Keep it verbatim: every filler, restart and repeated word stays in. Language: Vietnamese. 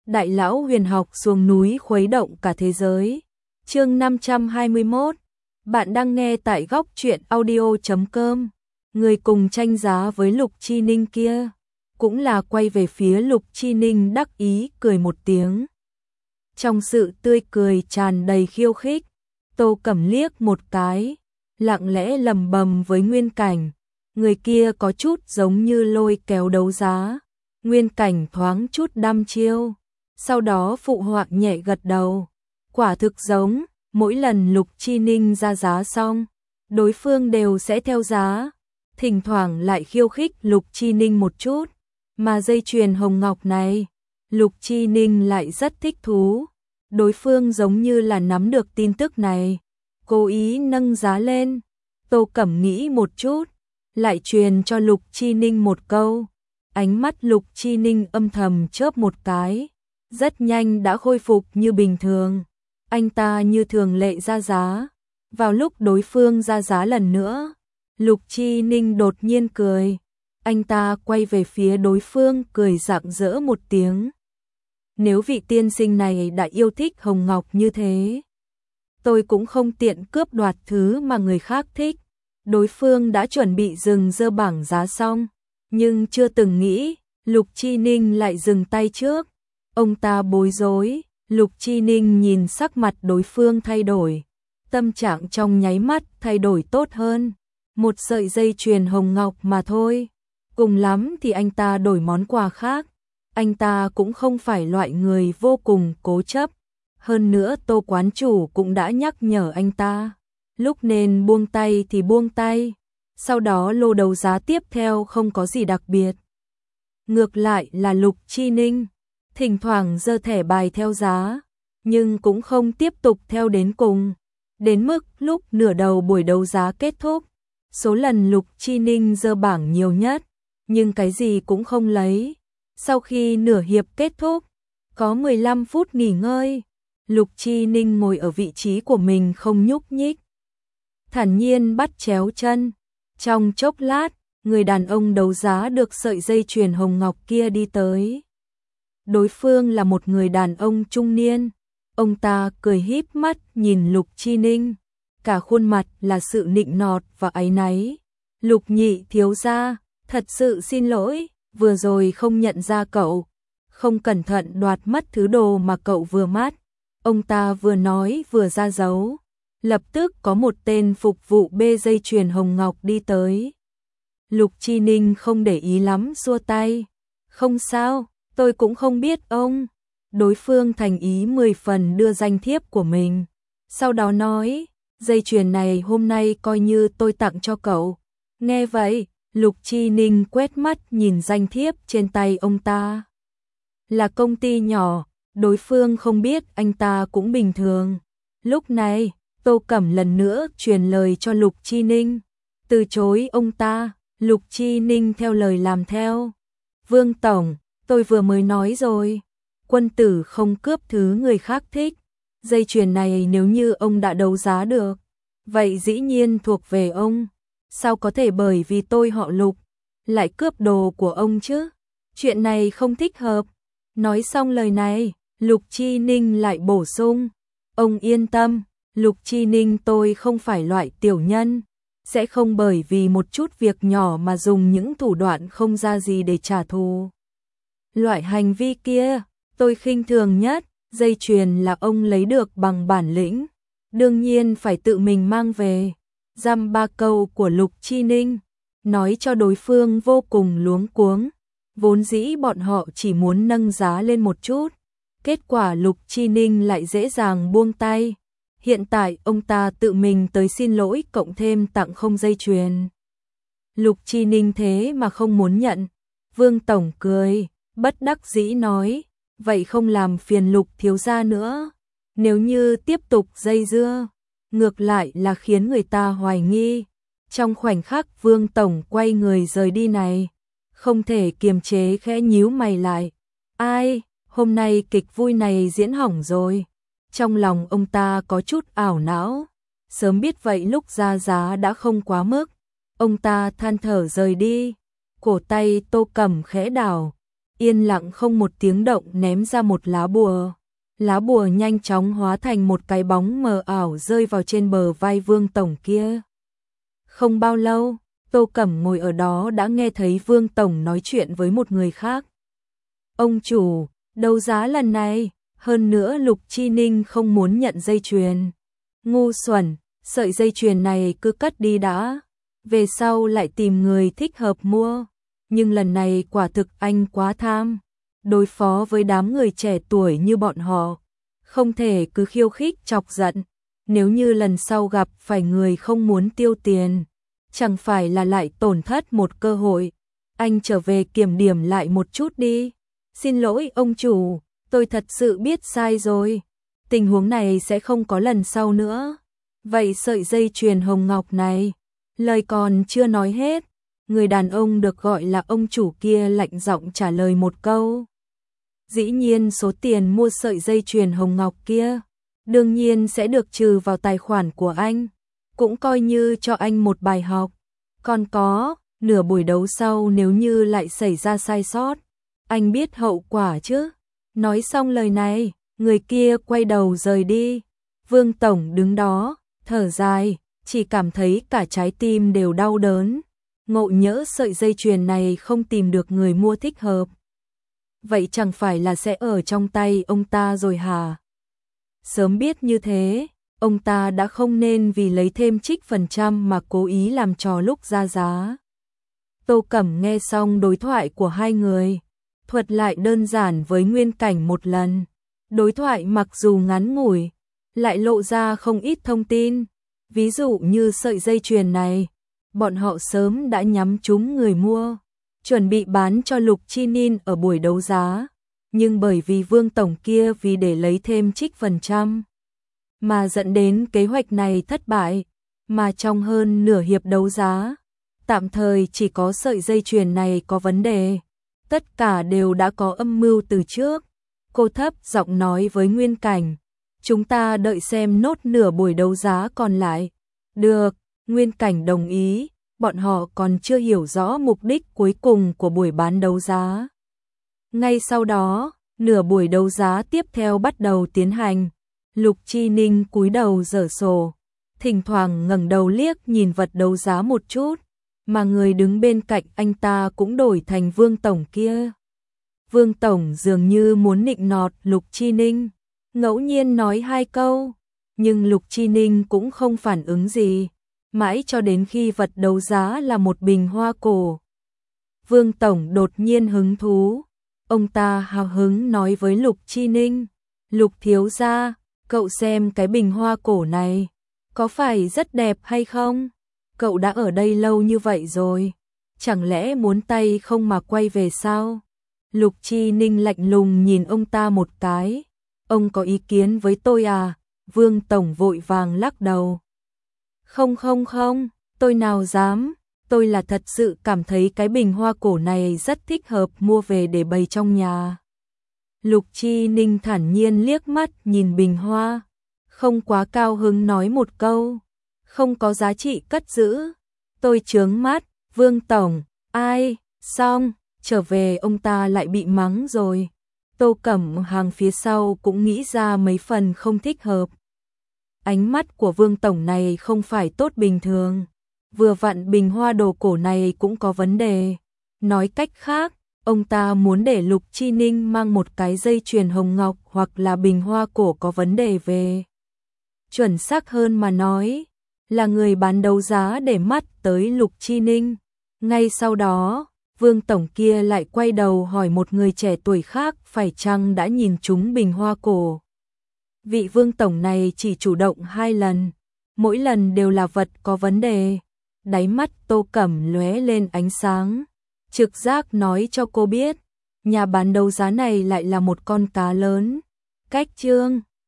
Đại lão huyền học xuống núi khuấy động cả thế giới. Chương năm trăm hai mươi mốt. Bạn đang nghe tại góc truyện audio chấm com. Người cùng tranh giá với Lục Chi Ninh kia, cũng là quay về phía Lục Chi Ninh đắc ý cười một tiếng. Trong sự tươi cười tràn đầy khiêu khích, Tô Cẩm liếc một cái, lặng lẽ lầm bầm với Nguyên Cảnh. Người kia có chút giống như lôi kéo đấu giá. Nguyên Cảnh thoáng chút đăm chiêu, sau đó phụ họa nhẹ gật đầu. Quả thực giống, mỗi lần Lục Chi Ninh ra giá xong, đối phương đều sẽ theo giá, thỉnh thoảng lại khiêu khích Lục Chi Ninh một chút. Mà dây chuyền hồng ngọc này, Lục Chi Ninh lại rất thích thú. Đối phương giống như là nắm được tin tức này, cố ý nâng giá lên. Tô Cẩm nghĩ một chút, lại truyền cho Lục Chi Ninh một câu. Ánh mắt Lục Chi Ninh âm thầm chớp một cái, rất nhanh đã khôi phục như bình thường. Anh ta như thường lệ ra giá. Vào lúc đối phương ra giá lần nữa, Lục Chi Ninh đột nhiên cười. Anh ta quay về phía đối phương cười rạng rỡ một tiếng. Nếu vị tiên sinh này đã yêu thích hồng ngọc như thế, tôi cũng không tiện cướp đoạt thứ mà người khác thích. Đối phương đã chuẩn bị dừng dơ bảng giá xong, nhưng chưa từng nghĩ Lục Chi Ninh lại dừng tay trước. Ông ta bối rối. Lục Chi Ninh nhìn sắc mặt đối phương thay đổi, tâm trạng trong nháy mắt thay đổi tốt hơn. Một sợi dây chuyền hồng ngọc mà thôi, cùng lắm thì anh ta đổi món quà khác. Anh ta cũng không phải loại người vô cùng cố chấp. Hơn nữa Tô quán chủ cũng đã nhắc nhở anh ta, lúc nên buông tay thì buông tay. Sau đó lô đấu giá tiếp theo không có gì đặc biệt. Ngược lại là Lục Chi Ninh, thỉnh thoảng giơ thẻ bài theo giá, nhưng cũng không tiếp tục theo đến cùng. Đến mức lúc nửa đầu buổi đấu giá kết thúc, số lần Lục Chi Ninh giơ bảng nhiều nhất, nhưng cái gì cũng không lấy. Sau khi nửa hiệp kết thúc, có mười lăm phút nghỉ ngơi, Lục Chi Ninh ngồi ở vị trí của mình không nhúc nhích, thản nhiên bắt chéo chân. Trong chốc lát, người đàn ông đấu giá được sợi dây chuyền hồng ngọc kia đi tới. Đối phương là một người đàn ông trung niên. Ông ta cười híp mắt nhìn Lục Chi Ninh, cả khuôn mặt là sự nịnh nọt và áy náy. Lục nhị thiếu gia, thật sự xin lỗi, vừa rồi không nhận ra cậu, không cẩn thận đoạt mất thứ đồ mà cậu vừa mắt. Ông ta vừa nói vừa ra dấu. Lập tức có một tên phục vụ bê dây chuyền hồng ngọc đi tới. Lục Chi Ninh không để ý lắm xua tay. Không sao, tôi cũng không biết ông. Đối phương thành ý mười phần đưa danh thiếp của mình. Sau đó nói, dây chuyền này hôm nay coi như tôi tặng cho cậu. Nghe vậy, Lục Chi Ninh quét mắt nhìn danh thiếp trên tay ông ta. Là công ty nhỏ, đối phương không biết anh ta cũng bình thường. Lúc này, Tô Cẩm lần nữa truyền lời cho Lục Chi Ninh. Từ chối ông ta, Lục Chi Ninh theo lời làm theo. Vương Tổng, tôi vừa mới nói rồi, quân tử không cướp thứ người khác thích. Dây chuyền này nếu như ông đã đấu giá được, vậy dĩ nhiên thuộc về ông. Sao có thể bởi vì tôi họ Lục, lại cướp đồ của ông chứ? Chuyện này không thích hợp. Nói xong lời này, Lục Chi Ninh lại bổ sung. Ông yên tâm, Lục Chi Ninh tôi không phải loại tiểu nhân, sẽ không bởi vì một chút việc nhỏ mà dùng những thủ đoạn không ra gì để trả thù. Loại hành vi kia, tôi khinh thường nhất. Dây chuyền là ông lấy được bằng bản lĩnh, đương nhiên phải tự mình mang về. Dăm ba câu của Lục Chi Ninh, nói cho đối phương vô cùng luống cuống. Vốn dĩ bọn họ chỉ muốn nâng giá lên một chút, kết quả Lục Chi Ninh lại dễ dàng buông tay. Hiện tại ông ta tự mình tới xin lỗi cộng thêm tặng không dây chuyền. Lục Chi Ninh thế mà không muốn nhận. Vương Tổng cười, bất đắc dĩ nói, vậy không làm phiền Lục thiếu gia nữa. Nếu như tiếp tục dây dưa, ngược lại là khiến người ta hoài nghi. Trong khoảnh khắc Vương Tổng quay người rời đi này, không thể kiềm chế khẽ nhíu mày lại. Ai, hôm nay kịch vui này diễn hỏng rồi. Trong lòng ông ta có chút ảo não. Sớm biết vậy lúc ra giá đã không quá mức. Ông ta than thở rời đi. Cổ tay Tô Cẩm khẽ đảo, yên lặng không một tiếng động ném ra một lá bùa. Lá bùa nhanh chóng hóa thành một cái bóng mờ ảo rơi vào trên bờ vai Vương Tổng kia. Không bao lâu, Tô Cẩm ngồi ở đó đã nghe thấy Vương Tổng nói chuyện với một người khác. Ông chủ, đấu giá lần này, hơn nữa Lục Chi Ninh không muốn nhận dây chuyền. Ngu xuẩn, sợi dây chuyền này cứ cất đi đã, về sau lại tìm người thích hợp mua. Nhưng lần này quả thực anh quá tham, đối phó với đám người trẻ tuổi như bọn họ, không thể cứ khiêu khích chọc giận. Nếu như lần sau gặp phải người không muốn tiêu tiền, chẳng phải là lại tổn thất một cơ hội. Anh trở về kiểm điểm lại một chút đi. Xin lỗi ông chủ, tôi thật sự biết sai rồi. Tình huống này sẽ không có lần sau nữa. Vậy sợi dây chuyền hồng ngọc này, lời còn chưa nói hết, người đàn ông được gọi là ông chủ kia lạnh giọng trả lời một câu. Dĩ nhiên số tiền mua sợi dây chuyền hồng ngọc kia, đương nhiên sẽ được trừ vào tài khoản của anh, cũng coi như cho anh một bài học. Còn có, nửa buổi đấu sau nếu như lại xảy ra sai sót, anh biết hậu quả chứ. Nói xong lời này, người kia quay đầu rời đi. Vương Tổng đứng đó, thở dài, chỉ cảm thấy cả trái tim đều đau đớn. Ngộ nhỡ sợi dây chuyền này không tìm được người mua thích hợp, vậy chẳng phải là sẽ ở trong tay ông ta rồi hả? Sớm biết như thế, ông ta đã không nên vì lấy thêm trích phần trăm mà cố ý làm trò lúc ra giá. Tô Cẩm nghe xong đối thoại của hai người, thuật lại đơn giản với Nguyên Cảnh một lần. Đối thoại mặc dù ngắn ngủi, lại lộ ra không ít thông tin. Ví dụ như sợi dây chuyền này, bọn họ sớm đã nhắm trúng người mua, chuẩn bị bán cho Lục Chi Ninh ở buổi đấu giá. Nhưng bởi vì Vương Tổng kia vì để lấy thêm trích phần trăm, mà dẫn đến kế hoạch này thất bại. Mà trong hơn nửa hiệp đấu giá, tạm thời chỉ có sợi dây chuyền này có vấn đề. Tất cả đều đã có âm mưu từ trước. Cô thấp giọng nói với Nguyên Cảnh, chúng ta đợi xem nốt nửa buổi đấu giá còn lại. Được, Nguyên Cảnh đồng ý, bọn họ còn chưa hiểu rõ mục đích cuối cùng của buổi bán đấu giá. Ngay sau đó, nửa buổi đấu giá tiếp theo bắt đầu tiến hành. Lục Chi Ninh cúi đầu giở sổ, thỉnh thoảng ngẩng đầu liếc nhìn vật đấu giá một chút, mà người đứng bên cạnh anh ta cũng đổi thành Vương Tổng kia. Vương Tổng dường như muốn nịnh nọt Lục Chi Ninh, ngẫu nhiên nói hai câu, nhưng Lục Chi Ninh cũng không phản ứng gì, mãi cho đến khi vật đấu giá là một bình hoa cổ. Vương Tổng đột nhiên hứng thú, ông ta hào hứng nói với Lục Chi Ninh, Lục thiếu gia, cậu xem cái bình hoa cổ này, có phải rất đẹp hay không? Cậu đã ở đây lâu như vậy rồi, chẳng lẽ muốn tay không mà quay về sao? Lục Chi Ninh lạnh lùng nhìn ông ta một cái, ông có ý kiến với tôi à? Vương Tổng vội vàng lắc đầu. Không không không, tôi nào dám, tôi là thật sự cảm thấy cái bình hoa cổ này rất thích hợp mua về để bày trong nhà. Lục Chi Ninh thản nhiên liếc mắt nhìn bình hoa, không quá cao hứng nói một câu, không có giá trị cất giữ. Tôi chướng mắt, Vương Tổng, ai, xong, trở về ông ta lại bị mắng rồi. Tô Cẩm hàng phía sau cũng nghĩ ra mấy phần không thích hợp. Ánh mắt của Vương Tổng này không phải tốt bình thường, vừa vặn bình hoa đồ cổ này cũng có vấn đề. Nói cách khác, ông ta muốn để Lục Chi Ninh mang một cái dây chuyền hồng ngọc hoặc là bình hoa cổ có vấn đề về. Chuẩn xác hơn mà nói, là người bán đấu giá để mắt tới Lục Chi Ninh. Ngay sau đó, Vương Tổng kia lại quay đầu hỏi một người trẻ tuổi khác phải chăng đã nhìn trúng bình hoa cổ. Vị Vương Tổng này chỉ chủ động hai lần, mỗi lần đều là vật có vấn đề. Đáy mắt Tô Cẩm lóe lên ánh sáng, trực giác nói cho cô biết, nhà bán đấu giá này lại là một con cá lớn. Cách chương